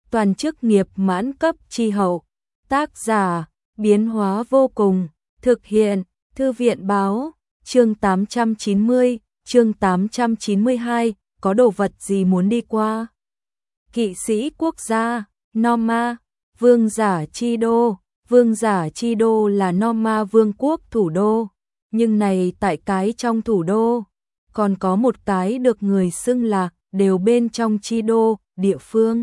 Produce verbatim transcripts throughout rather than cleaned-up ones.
toàn chức nghiệp mãn cấp chi hậu. Tác giả, biến hóa vô cùng, thực hiện, Thư viện báo, chương tám trăm chín mươi, chương tám trăm chín mươi hai, có đồ vật gì muốn đi qua? Kỵ sĩ quốc gia, Norma, vương giả chi đô, vương giả chi đô là Norma vương quốc thủ đô, nhưng này tại cái trong thủ đô, còn có một cái được người xưng là đều bên trong chi đô, địa phương.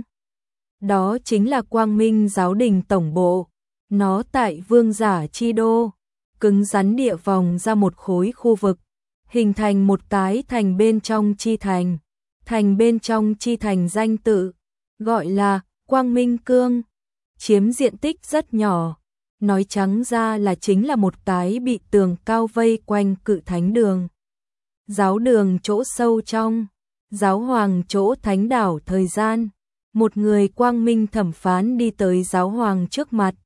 Đó chính là Quang Minh giáo đình tổng bộ, nó tại vương giả chi đô, cứng rắn địa vòng ra một khối khu vực, hình thành một cái thành bên trong chi thành, thành bên trong chi thành danh tự, gọi là Quang Minh Cương, chiếm diện tích rất nhỏ, nói trắng ra là chính là một cái bị tường cao vây quanh cự thánh đường. Giáo đường chỗ sâu trong, giáo hoàng chỗ thánh đảo thời gian, một người quang minh thẩm phán đi tới giáo hoàng trước mặt.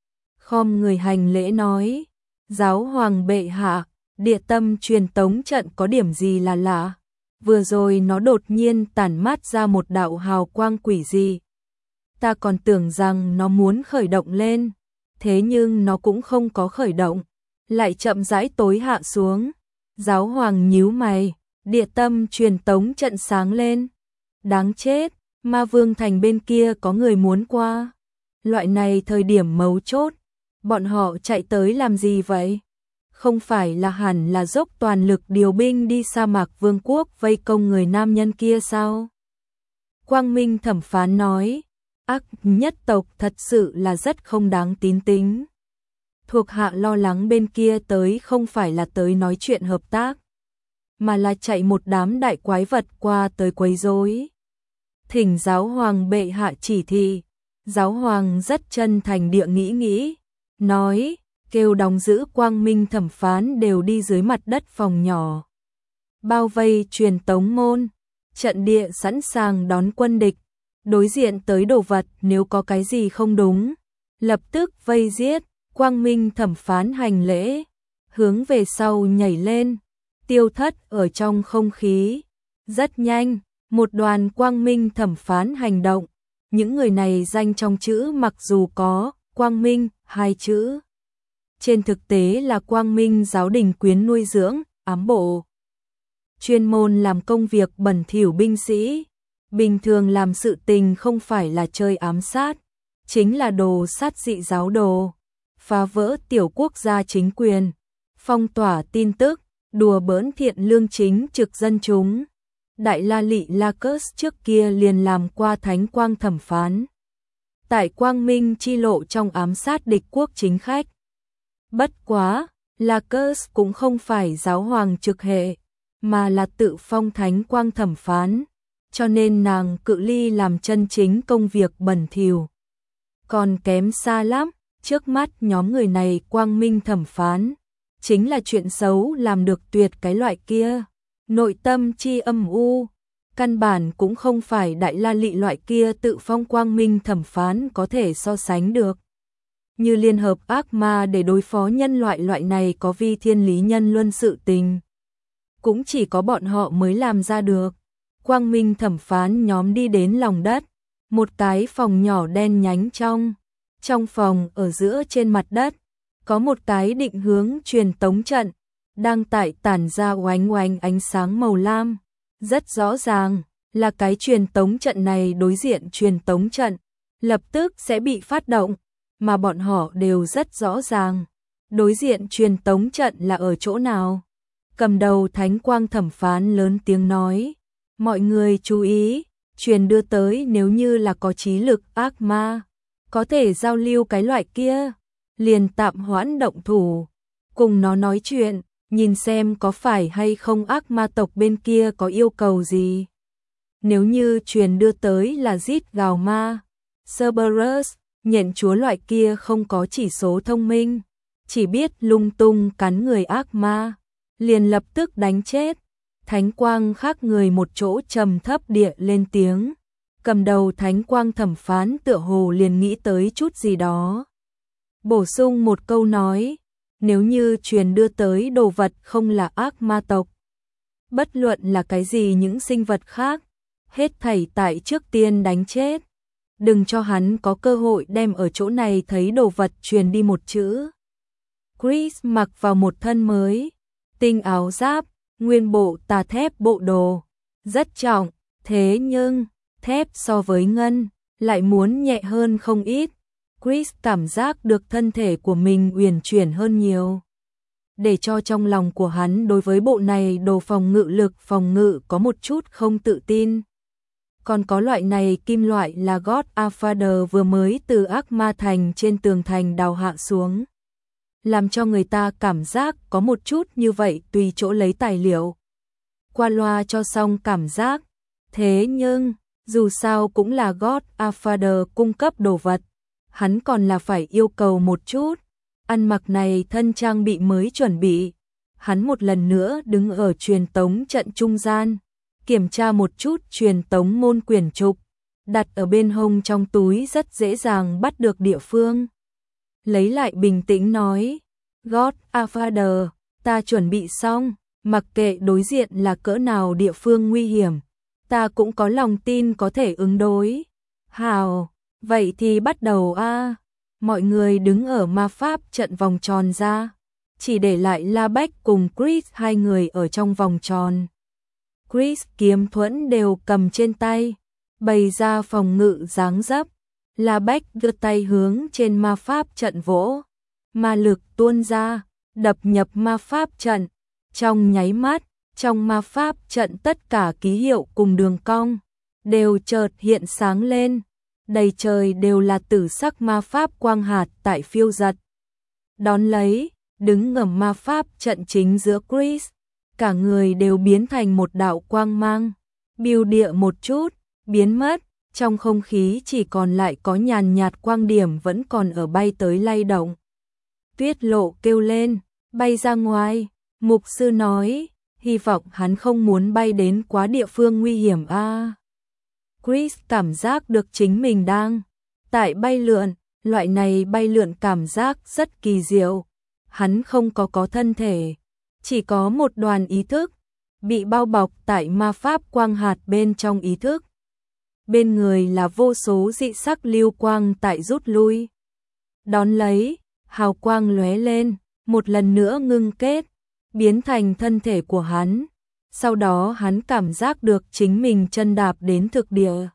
Khom người hành lễ nói, giáo hoàng bệ hạ, địa tâm truyền tống trận có điểm gì là lạ? Vừa rồi nó đột nhiên tản mát ra một đạo hào quang quỷ dị. Ta còn tưởng rằng nó muốn khởi động lên, thế nhưng nó cũng không có khởi động, lại chậm rãi tối hạ xuống. Giáo hoàng nhíu mày, địa tâm truyền tống trận sáng lên. Đáng chết, ma vương thành bên kia có người muốn qua. Loại này thời điểm mấu chốt, bọn họ chạy tới làm gì vậy? Không phải là hẳn là dốc toàn lực điều binh đi sa mạc vương quốc vây công người nam nhân kia sao? Quang Minh thẩm phán nói, ác nhất tộc thật sự là rất không đáng tín tính. Thuộc hạ lo lắng bên kia tới không phải là tới nói chuyện hợp tác, mà là chạy một đám đại quái vật qua tới quấy rối. Thỉnh giáo hoàng bệ hạ chỉ thị. Giáo hoàng rất chân thành địa nghĩ nghĩ, nói, kêu đóng giữ Quang Minh thẩm phán đều đi dưới mặt đất phòng nhỏ. Bao vây truyền tống môn, trận địa sẵn sàng đón quân địch, đối diện tới đồ vật nếu có cái gì không đúng, lập tức vây giết. Quang Minh thẩm phán hành lễ, hướng về sau nhảy lên, tiêu thất ở trong không khí. Rất nhanh, một đoàn Quang Minh thẩm phán hành động. Những người này danh trong chữ mặc dù có Quang Minh hai chữ, trên thực tế là Quang Minh giáo đình quyến nuôi dưỡng, ám bộ. Chuyên môn làm công việc bẩn thỉu binh sĩ, bình thường làm sự tình không phải là chơi ám sát, chính là đồ sát dị giáo đồ, phá vỡ tiểu quốc gia chính quyền, phong tỏa tin tức, đùa bỡn thiện lương chính trực dân chúng. Đại La Lị Lacus trước kia liền làm qua thánh quang thẩm phán, tại Quang Minh chi lộ trong ám sát địch quốc chính khách. Bất quá, Lacus cũng không phải giáo hoàng trực hệ, mà là tự phong thánh quang thẩm phán, cho nên nàng cự ly làm chân chính công việc bẩn thỉu còn kém xa lắm. Trước mắt nhóm người này Quang Minh thẩm phán, chính là chuyện xấu làm được tuyệt cái loại kia, nội tâm chi âm u, căn bản cũng không phải Đại La Lị loại kia tự phong Quang Minh thẩm phán có thể so sánh được. Như liên hợp ác ma để đối phó nhân loại loại này có vi thiên lý nhân luân sự tình, cũng chỉ có bọn họ mới làm ra được. Quang Minh thẩm phán nhóm đi đến lòng đất, một cái phòng nhỏ đen nhánh trong. Trong phòng ở giữa trên mặt đất, có một cái định hướng truyền tống trận, đang tại tản ra oánh oánh ánh sáng màu lam. Rất rõ ràng là cái truyền tống trận này đối diện truyền tống trận, lập tức sẽ bị phát động, mà bọn họ đều rất rõ ràng. Đối diện truyền tống trận là ở chỗ nào? Cầm đầu thánh quang thẩm phán lớn tiếng nói, mọi người chú ý, truyền đưa tới nếu như là có trí lực ác ma, có thể giao lưu cái loại kia, liền tạm hoãn động thủ, cùng nó nói chuyện, nhìn xem có phải hay không ác ma tộc bên kia có yêu cầu gì. Nếu như truyền đưa tới là rít gào ma, Cerberus, nhện chúa loại kia không có chỉ số thông minh, chỉ biết lung tung cắn người ác ma, liền lập tức đánh chết. Thánh quang khác người một chỗ trầm thấp địa lên tiếng. Cầm đầu thánh quang thẩm phán tựa hồ liền nghĩ tới chút gì đó. Bổ sung một câu nói, nếu như truyền đưa tới đồ vật không là ác ma tộc, bất luận là cái gì những sinh vật khác, hết thảy tại trước tiên đánh chết. đừng cho hắn có cơ hội đem ở chỗ này thấy đồ vật truyền đi một chữ. Chris mặc vào một thân mới, tinh áo giáp, nguyên bộ tà thép bộ đồ, rất trọng, thế nhưng thép so với ngân lại muốn nhẹ hơn không ít. Chris cảm giác được thân thể của mình uyển chuyển hơn nhiều, để cho trong lòng của hắn đối với bộ này đồ phòng ngự lực phòng ngự có một chút không tự tin. Còn có loại này kim loại là Godfather vừa mới từ ác ma thành trên tường thành đào hạ xuống, làm cho người ta cảm giác có một chút như vậy tùy chỗ lấy tài liệu, qua loa cho xong cảm giác. Thế nhưng, dù sao cũng là Godfather cung cấp đồ vật, hắn còn là phải yêu cầu một chút. Ăn mặc này thân trang bị mới chuẩn bị, hắn một lần nữa đứng ở truyền tống trận trung gian, kiểm tra một chút truyền tống môn quyển trục, đặt ở bên hông trong túi rất dễ dàng bắt được địa phương. Lấy lại bình tĩnh nói, Godfather, ta chuẩn bị xong, mặc kệ đối diện là cỡ nào địa phương nguy hiểm, ta cũng có lòng tin có thể ứng đối. Hào, vậy thì bắt đầu a. Mọi người đứng ở ma pháp trận vòng tròn ra, chỉ để lại La Bách cùng Chris hai người ở trong vòng tròn. Chris kiếm thuẫn đều cầm trên tay, bày ra phòng ngự dáng dấp. La Bách đưa tay hướng trên ma pháp trận vỗ, ma lực tuôn ra, đập nhập ma pháp trận. Trong nháy mắt, trong ma pháp trận tất cả ký hiệu cùng đường cong đều chợt hiện sáng lên, đầy trời đều là tử sắc ma pháp quang hạt tại phiêu giật. Đón lấy, đứng ngầm ma pháp trận chính giữa Chris, cả người đều biến thành một đạo quang mang, biêu địa một chút, biến mất, trong không khí chỉ còn lại có nhàn nhạt quang điểm vẫn còn ở bay tới lay động. Tuyết Lộ kêu lên, bay ra ngoài, mục sư nói, hy vọng hắn không muốn bay đến quá địa phương nguy hiểm a. À. Chris cảm giác được chính mình đang tại bay lượn, loại này bay lượn cảm giác rất kỳ diệu. Hắn không có có thân thể, chỉ có một đoàn ý thức, bị bao bọc tại ma pháp quang hạt bên trong ý thức. Bên người là vô số dị sắc lưu quang tại rút lui. Đón lấy, hào quang lóe lên, một lần nữa ngưng kết, biến thành thân thể của hắn. Sau đó hắn cảm giác được chính mình chân đạp đến thực địa.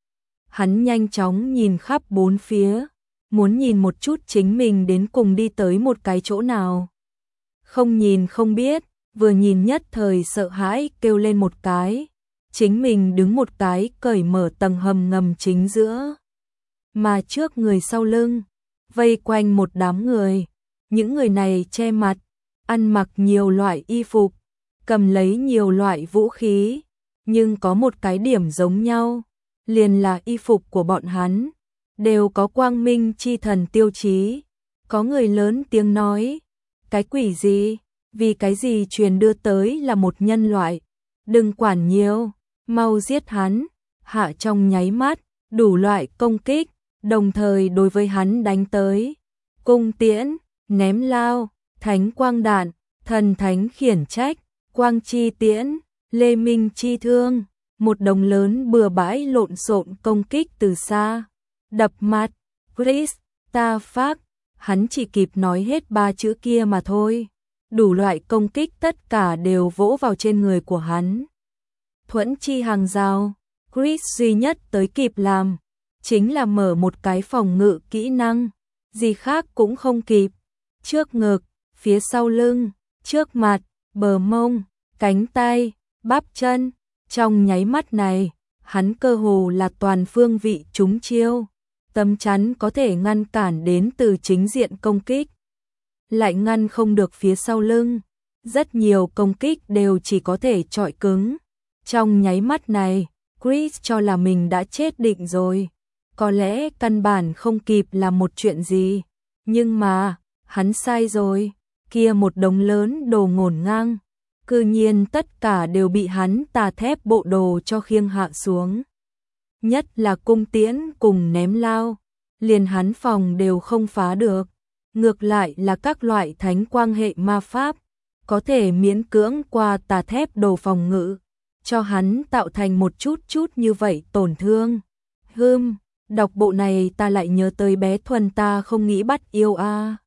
Hắn nhanh chóng nhìn khắp bốn phía, muốn nhìn một chút chính mình đến cùng đi tới một cái chỗ nào. Không nhìn không biết, vừa nhìn nhất thời sợ hãi kêu lên một cái. Chính mình đứng một cái cởi mở tầng hầm ngầm chính giữa. Mà trước người sau lưng, vây quanh một đám người. Những người này che mặt, ăn mặc nhiều loại y phục, cầm lấy nhiều loại vũ khí, nhưng có một cái điểm giống nhau, liền là y phục của bọn hắn đều có quang minh chi thần tiêu chí. Có người lớn tiếng nói, cái quỷ gì, vì cái gì truyền đưa tới là một nhân loại, đừng quản nhiều, mau giết hắn. Hạ trong nháy mắt, đủ loại công kích, đồng thời đối với hắn đánh tới. Cung tiễn, ném lao, thánh quang đạn, thần thánh khiển trách, quang chi tiễn, lê minh chi thương, một đồng lớn bừa bãi lộn xộn công kích từ xa, đập mặt. Chris, ta phát, hắn chỉ kịp nói hết ba chữ kia mà thôi. Đủ loại công kích tất cả đều vỗ vào trên người của hắn. Thuẫn chi hàng rào, Chris duy nhất tới kịp làm, chính là mở một cái phòng ngự kỹ năng, gì khác cũng không kịp. Trước ngực, phía sau lưng, trước mặt, bờ mông, cánh tay, bắp chân, trong nháy mắt này, hắn cơ hồ là toàn phương vị trúng chiêu, tấm chắn có thể ngăn cản đến từ chính diện công kích, lại ngăn không được phía sau lưng, rất nhiều công kích đều chỉ có thể chọi cứng. Trong nháy mắt này, Chris cho là mình đã chết định rồi, có lẽ căn bản không kịp làm một chuyện gì, nhưng mà, hắn sai rồi, kia một đống lớn đồ ngổn ngang, cư nhiên tất cả đều bị hắn tà thép bộ đồ cho khiêng hạ xuống. Nhất là cung tiễn cùng ném lao, liền hắn phòng đều không phá được, ngược lại là các loại thánh quang hệ ma pháp, có thể miễn cưỡng qua tà thép đồ phòng ngự, cho hắn tạo thành một chút chút như vậy tổn thương. Hừm, Đọc bộ này ta lại nhớ tới bé Thuần ta không nghĩ bắt yêu a.